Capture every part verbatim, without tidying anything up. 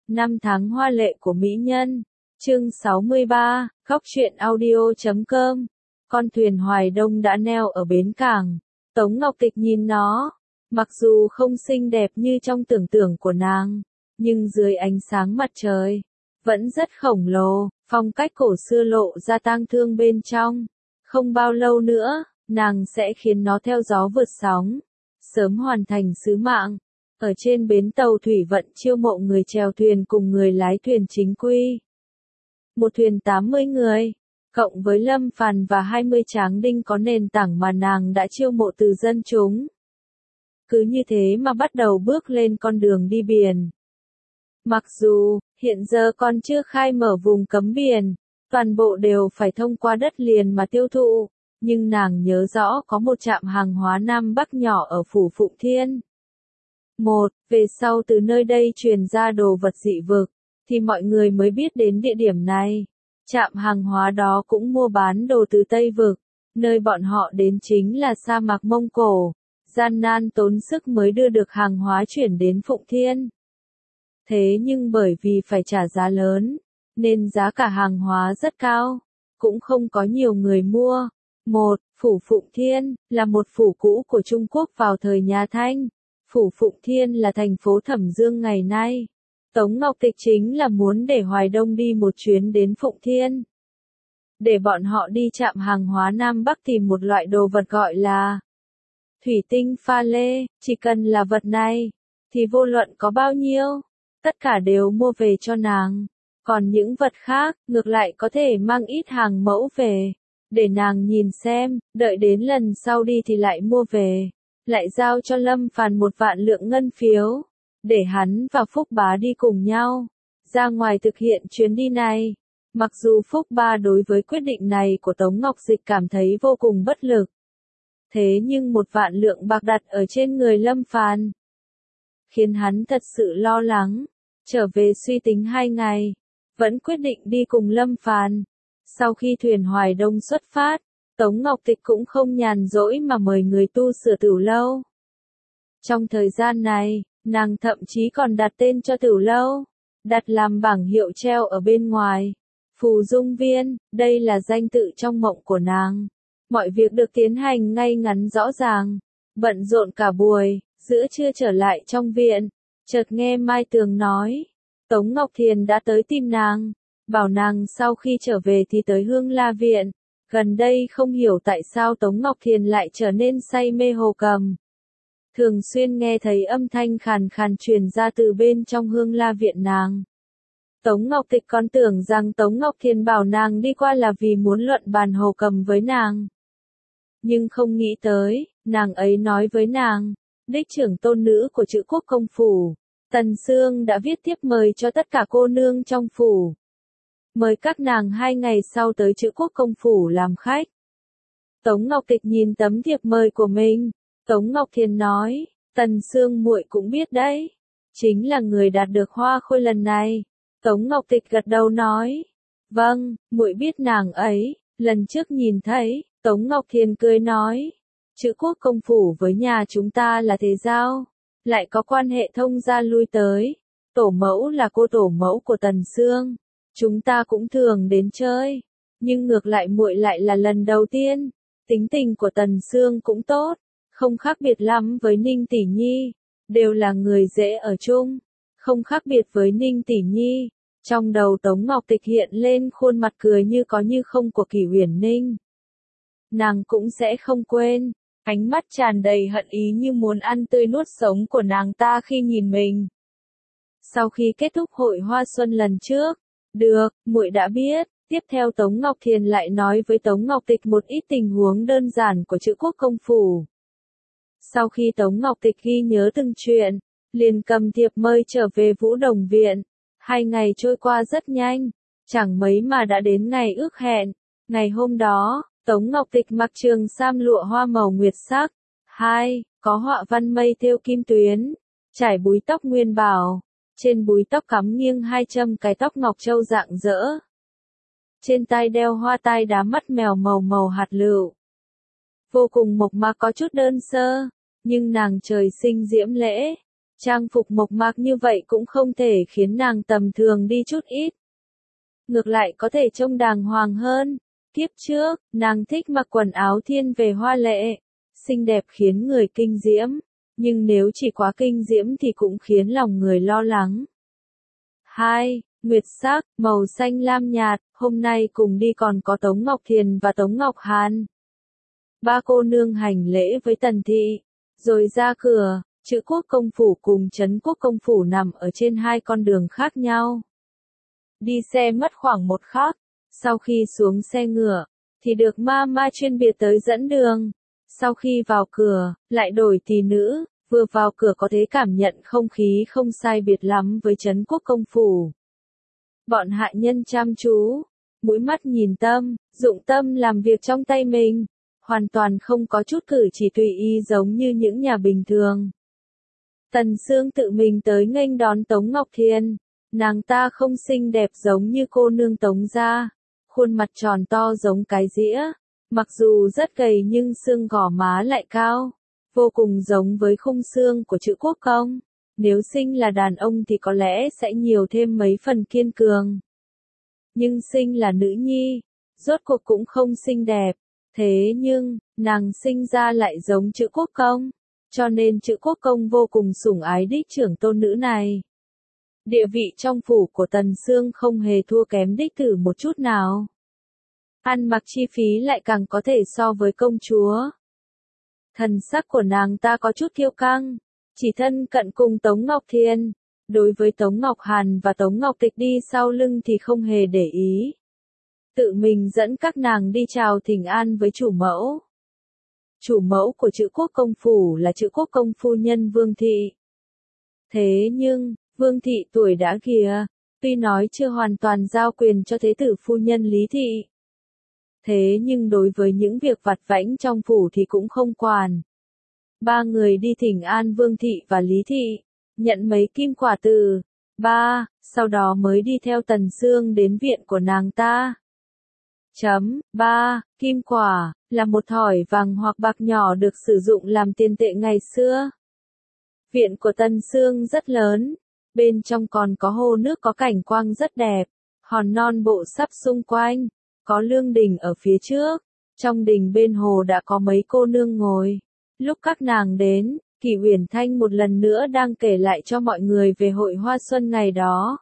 Năm tháng hoa lệ của mỹ nhân. Chương sáu mươi ba, Góc truyện audio chấm com. Con thuyền Hoài Đông đã neo ở bến cảng. Tống Ngọc Tịch nhìn nó, mặc dù không xinh đẹp như trong tưởng tượng của nàng, nhưng dưới ánh sáng mặt trời, vẫn rất khổng lồ, phong cách cổ xưa lộ ra tang thương bên trong. Không bao lâu nữa, nàng sẽ khiến nó theo gió vượt sóng, sớm hoàn thành sứ mạng. Ở trên bến tàu thủy vận chiêu mộ người chèo thuyền cùng người lái thuyền chính quy. Một thuyền tám mươi người, cộng với Lâm Phàn và hai mươi tráng đinh có nền tảng mà nàng đã chiêu mộ từ dân chúng. Cứ như thế mà bắt đầu bước lên con đường đi biển. Mặc dù, hiện giờ còn chưa khai mở vùng cấm biển, toàn bộ đều phải thông qua đất liền mà tiêu thụ, nhưng nàng nhớ rõ có một trạm hàng hóa Nam Bắc nhỏ ở Phủ Phụng Thiên. Một, về sau từ nơi đây truyền ra đồ vật dị vực, thì mọi người mới biết đến địa điểm này. Trạm hàng hóa đó cũng mua bán đồ từ Tây Vực, nơi bọn họ đến chính là sa mạc Mông Cổ, gian nan tốn sức mới đưa được hàng hóa chuyển đến Phụng Thiên. Thế nhưng bởi vì phải trả giá lớn, nên giá cả hàng hóa rất cao, cũng không có nhiều người mua. Một, Phủ Phụng Thiên, là một phủ cũ của Trung Quốc vào thời nhà Thanh. Phủ Phụng Thiên là thành phố Thẩm Dương ngày nay. Tống Ngọc Tịch chính là muốn để Hoài Đông đi một chuyến đến Phụng Thiên. Để bọn họ đi trạm hàng hóa Nam Bắc tìm một loại đồ vật gọi là thủy tinh pha lê, chỉ cần là vật này, thì vô luận có bao nhiêu, tất cả đều mua về cho nàng. Còn những vật khác, ngược lại có thể mang ít hàng mẫu về, để nàng nhìn xem, đợi đến lần sau đi thì lại mua về. Lại giao cho Lâm Phàn một vạn lượng ngân phiếu, để hắn và Phúc Bá đi cùng nhau, ra ngoài thực hiện chuyến đi này. Mặc dù Phúc Bá đối với quyết định này của Tống Ngọc Dịch cảm thấy vô cùng bất lực. Thế nhưng một vạn lượng bạc đặt ở trên người Lâm Phàn, khiến hắn thật sự lo lắng. Trở về suy tính hai ngày, vẫn quyết định đi cùng Lâm Phàn. Sau khi thuyền Hoài Đông xuất phát, Tống Ngọc Tịch cũng không nhàn rỗi mà mời người tu sửa tửu lâu. Trong thời gian này, nàng thậm chí còn đặt tên cho tửu lâu, đặt làm bảng hiệu treo ở bên ngoài. Phù Dung Viên, đây là danh tự trong mộng của nàng. Mọi việc được tiến hành ngay ngắn rõ ràng, bận rộn cả buổi, giữa trưa trở lại trong viện, chợt nghe Mai Tường nói, Tống Ngọc Thiền đã tới tìm nàng, bảo nàng sau khi trở về thì tới Hương La Viện. Gần đây không hiểu tại sao Tống Ngọc Thiền lại trở nên say mê hồ cầm. Thường xuyên nghe thấy âm thanh khàn khàn truyền ra từ bên trong Hương La Viện nàng. Tống Ngọc Tịch còn tưởng rằng Tống Ngọc Thiền bảo nàng đi qua là vì muốn luận bàn hồ cầm với nàng. Nhưng không nghĩ tới, nàng ấy nói với nàng, đích trưởng tôn nữ của Chữ Quốc công phủ, Tần Sương đã viết thiếp mời cho tất cả cô nương trong phủ. Mời các nàng hai ngày sau tới Chữ Quốc công phủ làm khách. Tống Ngọc Tịch nhìn tấm thiệp mời của mình, Tống Ngọc Thiền nói, Tần Sương muội cũng biết đấy, chính là người đạt được hoa khôi lần này. Tống Ngọc Tịch gật đầu nói, vâng, muội biết nàng ấy, lần trước nhìn thấy. Tống Ngọc Thiền cười nói, Chữ Quốc công phủ với nhà chúng ta là thế giao, lại có quan hệ thông gia lui tới. Tổ mẫu là cô tổ mẫu của Tần Sương, chúng ta cũng thường đến chơi, nhưng ngược lại muội lại là lần đầu tiên. Tính tình của Tần Sương cũng tốt, không khác biệt lắm với Ninh Tỷ Nhi, đều là người dễ ở chung, không khác biệt với Ninh Tỷ Nhi. Trong đầu Tống Ngọc Tịch hiện lên khuôn mặt cười như có như không của Kỷ Uyển Ninh. Nàng cũng sẽ không quên, ánh mắt tràn đầy hận ý như muốn ăn tươi nuốt sống của nàng ta khi nhìn mình. Sau khi kết thúc hội hoa xuân lần trước, được, muội đã biết. Tiếp theo Tống Ngọc Thiền lại nói với Tống Ngọc Tịch một ít tình huống đơn giản của Chữ Quốc công phủ. Sau khi Tống Ngọc Tịch ghi nhớ từng chuyện, liền cầm thiệp mời trở về Vũ Đồng Viện. Hai ngày trôi qua rất nhanh, chẳng mấy mà đã đến ngày ước hẹn. Ngày hôm đó, Tống Ngọc Tịch mặc trường sam lụa hoa màu nguyệt sắc. Hai, có họa văn mây thêu kim tuyến, trải búi tóc nguyên bảo, trên búi tóc cắm nghiêng hai châm cái tóc ngọc châu rạng rỡ. Trên tai đeo hoa tai đá mắt mèo màu màu hạt lựu. Vô cùng mộc mạc có chút đơn sơ, nhưng nàng trời sinh diễm lễ, Trang phục mộc mạc như vậy cũng không thể khiến nàng tầm thường đi chút ít. Ngược lại có thể trông đàng hoàng hơn. Kiếp trước, nàng thích mặc quần áo thiên về hoa lệ, xinh đẹp khiến người kinh diễm, nhưng nếu chỉ quá kinh diễm thì cũng khiến lòng người lo lắng. hai. Nguyệt sắc, màu xanh lam nhạt, hôm nay cùng đi còn có Tống Ngọc Thiền và Tống Ngọc Hàn. Ba cô nương hành lễ với Tần Thị, rồi ra cửa. Chữ Quốc công phủ cùng Trấn Quốc công phủ nằm ở trên hai con đường khác nhau. Đi xe mất khoảng một khắc, sau khi xuống xe ngựa, thì được ma ma chuyên biệt tới dẫn đường. Sau khi vào cửa, lại đổi tỷ nữ, vừa vào cửa có thể cảm nhận không khí không sai biệt lắm với Trấn Quốc công phủ. Bọn hạ nhân chăm chú, mũi mắt nhìn tâm, dụng tâm làm việc trong tay mình, hoàn toàn không có chút cử chỉ tùy ý giống như những nhà bình thường. Tần Sương tự mình tới nghênh đón Tống Ngọc Thiền, nàng ta không xinh đẹp giống như cô nương Tống gia, khuôn mặt tròn to giống cái dĩa, mặc dù rất gầy nhưng xương gò má lại cao, vô cùng giống với khung xương của Chữ Quốc công. Nếu sinh là đàn ông thì có lẽ sẽ nhiều thêm mấy phần kiên cường. Nhưng sinh là nữ nhi, rốt cuộc cũng không xinh đẹp, thế nhưng, nàng sinh ra lại giống Chữ Quốc công, cho nên Chữ Quốc công vô cùng sủng ái đích trưởng tôn nữ này. Địa vị trong phủ của Tần Sương không hề thua kém đích tử một chút nào. Ăn mặc chi phí lại càng có thể so với công chúa. Thần sắc của nàng ta có chút kiêu căng, chỉ thân cận cùng Tống Ngọc Thiền, đối với Tống Ngọc Hàn và Tống Ngọc Tịch đi sau lưng thì không hề để ý. Tự mình dẫn các nàng đi chào thỉnh an với chủ mẫu. Chủ mẫu của Chữ Quốc công phủ là Chữ Quốc công phu nhân Vương Thị. Thế nhưng, Vương Thị tuổi đã kìa, tuy nói chưa hoàn toàn giao quyền cho thế tử phu nhân Lý Thị. Thế nhưng đối với những việc vặt vãnh trong phủ thì cũng không quản. Ba người đi thỉnh an Vương Thị và Lý Thị, nhận mấy kim quả từ. Ba, sau đó mới đi theo Tần Sương đến viện của nàng ta. Chấm, ba, kim quả, là một thỏi vàng hoặc bạc nhỏ được sử dụng làm tiền tệ ngày xưa. Viện của Tần Sương rất lớn, bên trong còn có hồ nước có cảnh quang rất đẹp, hòn non bộ sắp xung quanh, có lương đình ở phía trước, trong đình bên hồ đã có mấy cô nương ngồi. Lúc các nàng đến, Kỷ Uyển Thanh một lần nữa đang kể lại cho mọi người về hội hoa xuân ngày đó.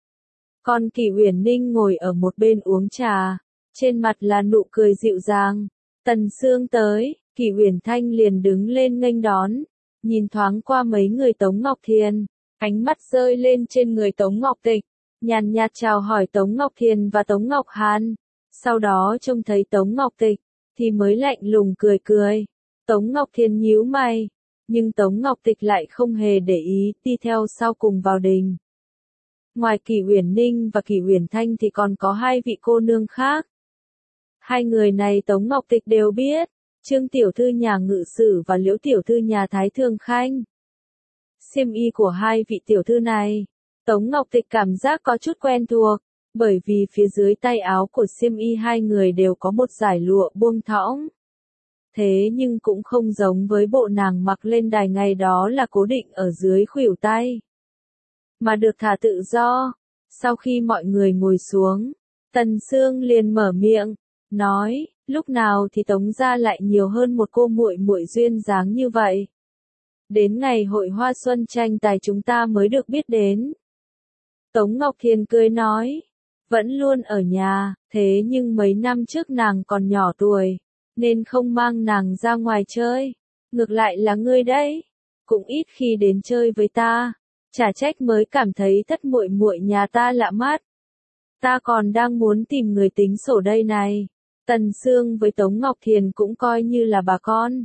Còn Kỷ Uyển Ninh ngồi ở một bên uống trà, trên mặt là nụ cười dịu dàng. Tần Sương tới, Kỷ Uyển Thanh liền đứng lên nghênh đón, nhìn thoáng qua mấy người Tống Ngọc Thiền, ánh mắt rơi lên trên người Tống Ngọc Tịch, nhàn nhạt chào hỏi Tống Ngọc Thiền và Tống Ngọc Hàn. Sau đó trông thấy Tống Ngọc Tịch, thì mới lạnh lùng cười cười. Tống Ngọc Thiền nhíu mày, nhưng Tống Ngọc Tịch lại không hề để ý, đi theo sau cùng vào đình. Ngoài Kỷ Uyển Ninh và Kỷ Uyển Thanh thì còn có hai vị cô nương khác. Hai người này Tống Ngọc Tịch đều biết, Trương tiểu thư nhà Ngự Sử và Liễu tiểu thư nhà Thái Thường Khanh. Xiêm y của hai vị tiểu thư này, Tống Ngọc Tịch cảm giác có chút quen thuộc, bởi vì phía dưới tay áo của xiêm y hai người đều có một dải lụa buông thõng. Thế nhưng cũng không giống với bộ nàng mặc lên đài ngày đó là cố định ở dưới khuỷu tay, mà được thả tự do. Sau khi mọi người ngồi xuống, Tần Sương liền mở miệng, nói, lúc nào thì Tống gia lại nhiều hơn một cô muội muội duyên dáng như vậy. Đến ngày hội hoa xuân tranh tài chúng ta mới được biết đến. Tống Ngọc Thiền cười nói, vẫn luôn ở nhà, thế nhưng mấy năm trước nàng còn nhỏ tuổi, nên không mang nàng ra ngoài chơi. Ngược lại là ngươi đấy, cũng ít khi đến chơi với ta, chả trách mới cảm thấy thất muội muội nhà ta lạ mắt. Ta còn đang muốn tìm người tính sổ đây này. Tần Sương với Tống Ngọc Thiền cũng coi như là bà con.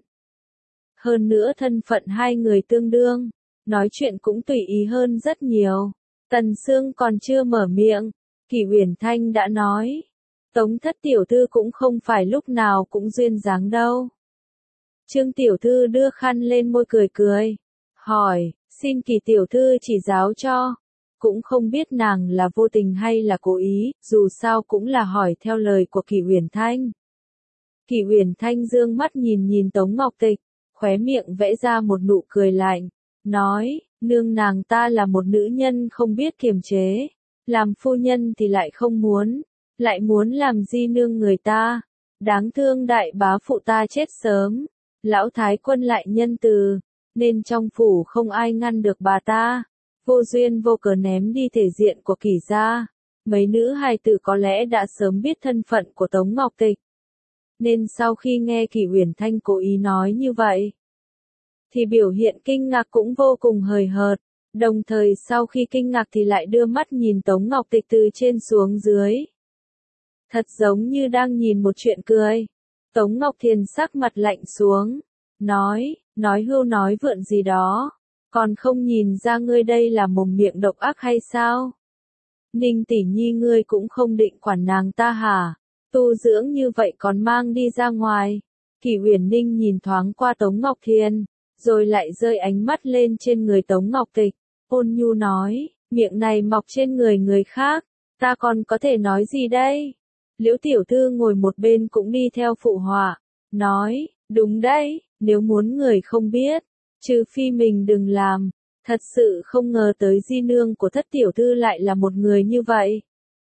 Hơn nữa thân phận hai người tương đương, nói chuyện cũng tùy ý hơn rất nhiều. Tần Sương còn chưa mở miệng, Kỷ Uyển Thanh đã nói, Tống thất tiểu thư cũng không phải lúc nào cũng duyên dáng đâu. Trương tiểu thư đưa khăn lên môi cười cười, hỏi, xin Kỷ tiểu thư chỉ giáo cho. Cũng không biết nàng là vô tình hay là cố ý, dù sao cũng là hỏi theo lời của Kỷ Uyển Thanh. Kỷ Uyển Thanh dương mắt nhìn nhìn Tống Ngọc Tịch, khóe miệng vẽ ra một nụ cười lạnh, nói, Nương nàng ta là một nữ nhân không biết kiềm chế, làm phu nhân thì lại không muốn, lại muốn làm di nương người ta. Đáng thương đại bá phụ ta chết sớm, lão thái quân lại nhân từ, nên trong phủ không ai ngăn được bà ta. Vô duyên vô cớ ném đi thể diện của Kỷ gia. Mấy nữ hài tử có lẽ đã sớm biết thân phận của Tống Ngọc Tịch. Nên sau khi nghe Kỷ Uyển Thanh cố ý nói như vậy, thì biểu hiện kinh ngạc cũng vô cùng hời hợt. Đồng thời sau khi kinh ngạc thì lại đưa mắt nhìn Tống Ngọc Tịch từ trên xuống dưới. Thật giống như đang nhìn một chuyện cười. Tống Ngọc Thiền sắc mặt lạnh xuống, nói, nói hưu nói vượn gì đó, còn không nhìn ra ngươi đây là mồm miệng độc ác hay sao? Ninh tỷ nhi ngươi cũng không định quản nàng ta hả? Tu dưỡng như vậy còn mang đi ra ngoài. Kỷ Uyển Ninh nhìn thoáng qua Tống Ngọc Thiền, rồi lại rơi ánh mắt lên trên người Tống Ngọc Tịch, ôn nhu nói, miệng này mọc trên người người khác, ta còn có thể nói gì đây? Liễu tiểu thư ngồi một bên cũng đi theo phụ họa, nói, đúng đấy, nếu muốn người không biết, trừ phi mình đừng làm, thật sự không ngờ tới di nương của thất tiểu thư lại là một người như vậy.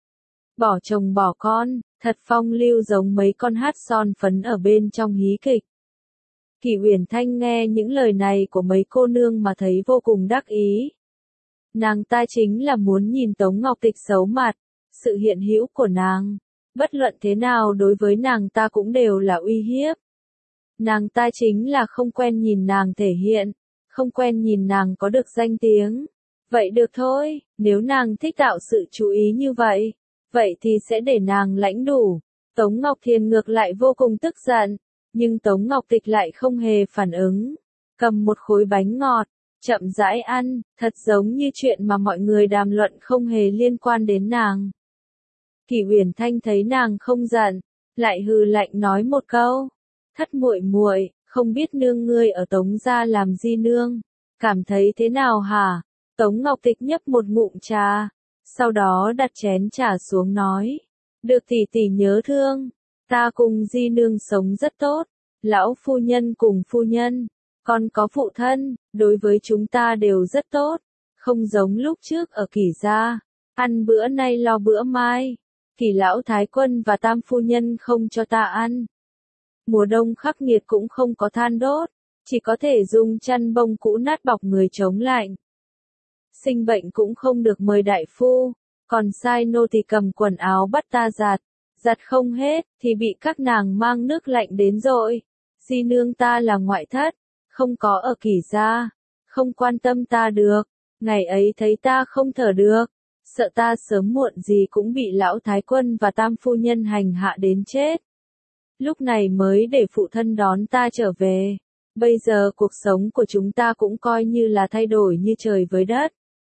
Bỏ chồng bỏ con, thật phong lưu giống mấy con hát son phấn ở bên trong hí kịch. Kỷ Uyển Thanh nghe những lời này của mấy cô nương mà thấy vô cùng đắc ý. Nàng ta chính là muốn nhìn Tống Ngọc Tịch xấu mặt, sự hiện hữu của nàng, bất luận thế nào đối với nàng ta cũng đều là uy hiếp. Nàng ta chính là không quen nhìn nàng thể hiện, không quen nhìn nàng có được danh tiếng. Vậy được thôi, nếu nàng thích tạo sự chú ý như vậy, vậy thì sẽ để nàng lãnh đủ. Tống Ngọc Thiền ngược lại vô cùng tức giận, nhưng Tống Ngọc Tịch lại không hề phản ứng, cầm một khối bánh ngọt, chậm rãi ăn, thật giống như chuyện mà mọi người đàm luận không hề liên quan đến nàng. Kỷ Uyển Thanh thấy nàng không giận, lại hừ lạnh nói một câu, thất muội muội, không biết nương ngươi ở Tống gia làm gì nương, cảm thấy thế nào hả? Tống Ngọc Tịch nhấp một ngụm trà, sau đó đặt chén trà xuống nói, được tỷ tỷ nhớ thương, ta cùng di nương sống rất tốt, lão phu nhân cùng phu nhân, còn có phụ thân, đối với chúng ta đều rất tốt, không giống lúc trước ở Kỷ gia, ăn bữa nay lo bữa mai, Kỷ lão thái quân và tam phu nhân không cho ta ăn. Mùa đông khắc nghiệt cũng không có than đốt, chỉ có thể dùng chăn bông cũ nát bọc người chống lạnh. Sinh bệnh cũng không được mời đại phu, còn sai nô thì cầm quần áo bắt ta giặt, giặt không hết thì bị các nàng mang nước lạnh đến rồi. Di nương ta là ngoại thất, không có ở Kỷ gia, không quan tâm ta được, ngày ấy thấy ta không thở được, sợ ta sớm muộn gì cũng bị lão thái quân và tam phu nhân hành hạ đến chết. Lúc này mới để phụ thân đón ta trở về. Bây giờ cuộc sống của chúng ta cũng coi như là thay đổi như trời với đất.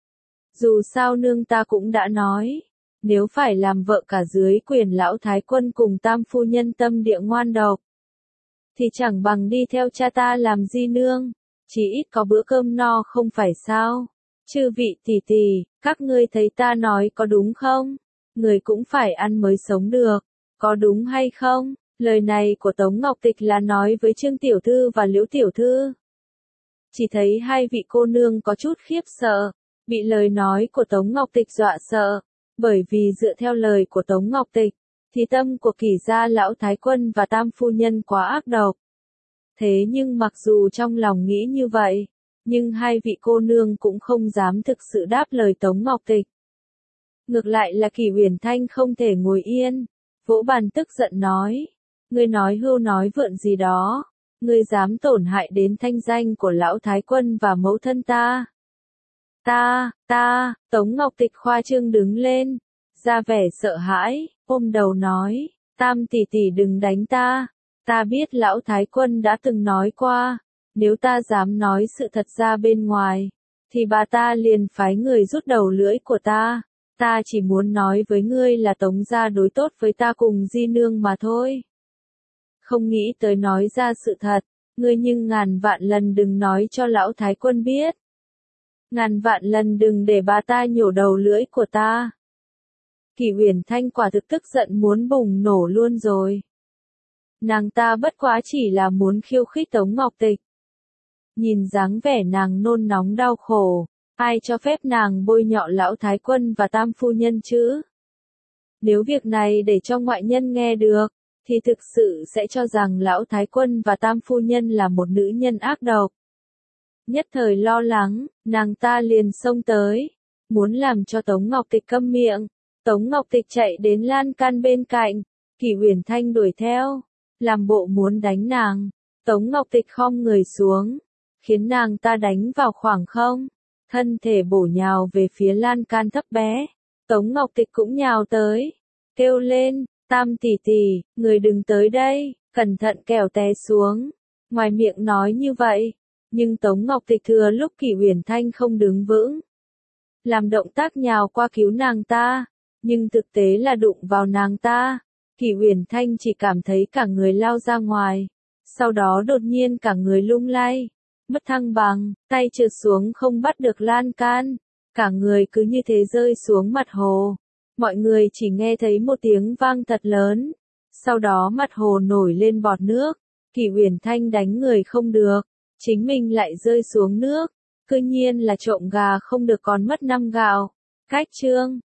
Dù sao nương ta cũng đã nói, nếu phải làm vợ cả dưới quyền lão thái quân cùng tam phu nhân tâm địa ngoan độc, thì chẳng bằng đi theo cha ta làm di nương, chỉ ít có bữa cơm no không phải sao? Chư vị tỷ tỷ, các ngươi thấy ta nói có đúng không? Người cũng phải ăn mới sống được, có đúng hay không? Lời này của Tống Ngọc Tịch là nói với Trương Tiểu Thư và Liễu Tiểu Thư. Chỉ thấy hai vị cô nương có chút khiếp sợ, bị lời nói của Tống Ngọc Tịch dọa sợ, bởi vì dựa theo lời của Tống Ngọc Tịch, thì tâm của Kỷ gia lão thái quân và tam phu nhân quá ác độc. Thế nhưng mặc dù trong lòng nghĩ như vậy, nhưng hai vị cô nương cũng không dám thực sự đáp lời Tống Ngọc Tịch. Ngược lại là Kỷ Uyển Thanh không thể ngồi yên, vỗ bàn tức giận nói, ngươi nói hưu nói vượn gì đó, ngươi dám tổn hại đến thanh danh của lão thái quân và mẫu thân ta. Ta, ta, Tống Ngọc Tịch khoa trương đứng lên, ra vẻ sợ hãi, ôm đầu nói, tam tỷ tỷ đừng đánh ta, ta biết lão thái quân đã từng nói qua, nếu ta dám nói sự thật ra bên ngoài, thì bà ta liền phái người rút đầu lưỡi của ta, ta chỉ muốn nói với ngươi là Tống gia đối tốt với ta cùng di nương mà thôi. Không nghĩ tới nói ra sự thật, ngươi nhưng ngàn vạn lần đừng nói cho lão thái quân biết. Ngàn vạn lần đừng để bà ta nhổ đầu lưỡi của ta. Kỷ Uyển Thanh quả thực tức giận muốn bùng nổ luôn rồi. Nàng ta bất quá chỉ là muốn khiêu khích Tống Ngọc Tịch. Nhìn dáng vẻ nàng nôn nóng đau khổ, Ai cho phép nàng bôi nhọ lão thái quân và tam phu nhân chứ? Nếu việc này để cho ngoại nhân nghe được, thì thực sự sẽ cho rằng lão thái quân và tam phu nhân là một nữ nhân ác độc. Nhất thời lo lắng, nàng ta liền xông tới, muốn làm cho Tống Ngọc Tịch câm miệng. Tống Ngọc Tịch chạy đến lan can bên cạnh, Kỷ Uyển Thanh đuổi theo, làm bộ muốn đánh nàng. Tống Ngọc Tịch khom người xuống, khiến nàng ta đánh vào khoảng không, thân thể bổ nhào về phía lan can thấp bé. Tống Ngọc Tịch cũng nhào tới, kêu lên, Tam tỷ tỷ, người đừng tới đây, cẩn thận kẻo té xuống. Ngoài miệng nói như vậy, nhưng Tống Ngọc Tịch thừa lúc Kỷ Uyển Thanh không đứng vững, làm động tác nhào qua cứu nàng ta, nhưng thực tế là đụng vào nàng ta. Kỷ Uyển Thanh chỉ cảm thấy cả người lao ra ngoài, sau đó đột nhiên cả người lung lay, mất thăng bằng, tay trượt xuống không bắt được lan can, cả người cứ như thế rơi xuống mặt hồ. Mọi người chỉ nghe thấy một tiếng vang thật lớn, sau đó mặt hồ nổi lên bọt nước. Kỷ Uyển Thanh đánh người không được, chính mình lại rơi xuống nước, cư nhiên là trộm gà không được còn mất năm gạo. Cách chương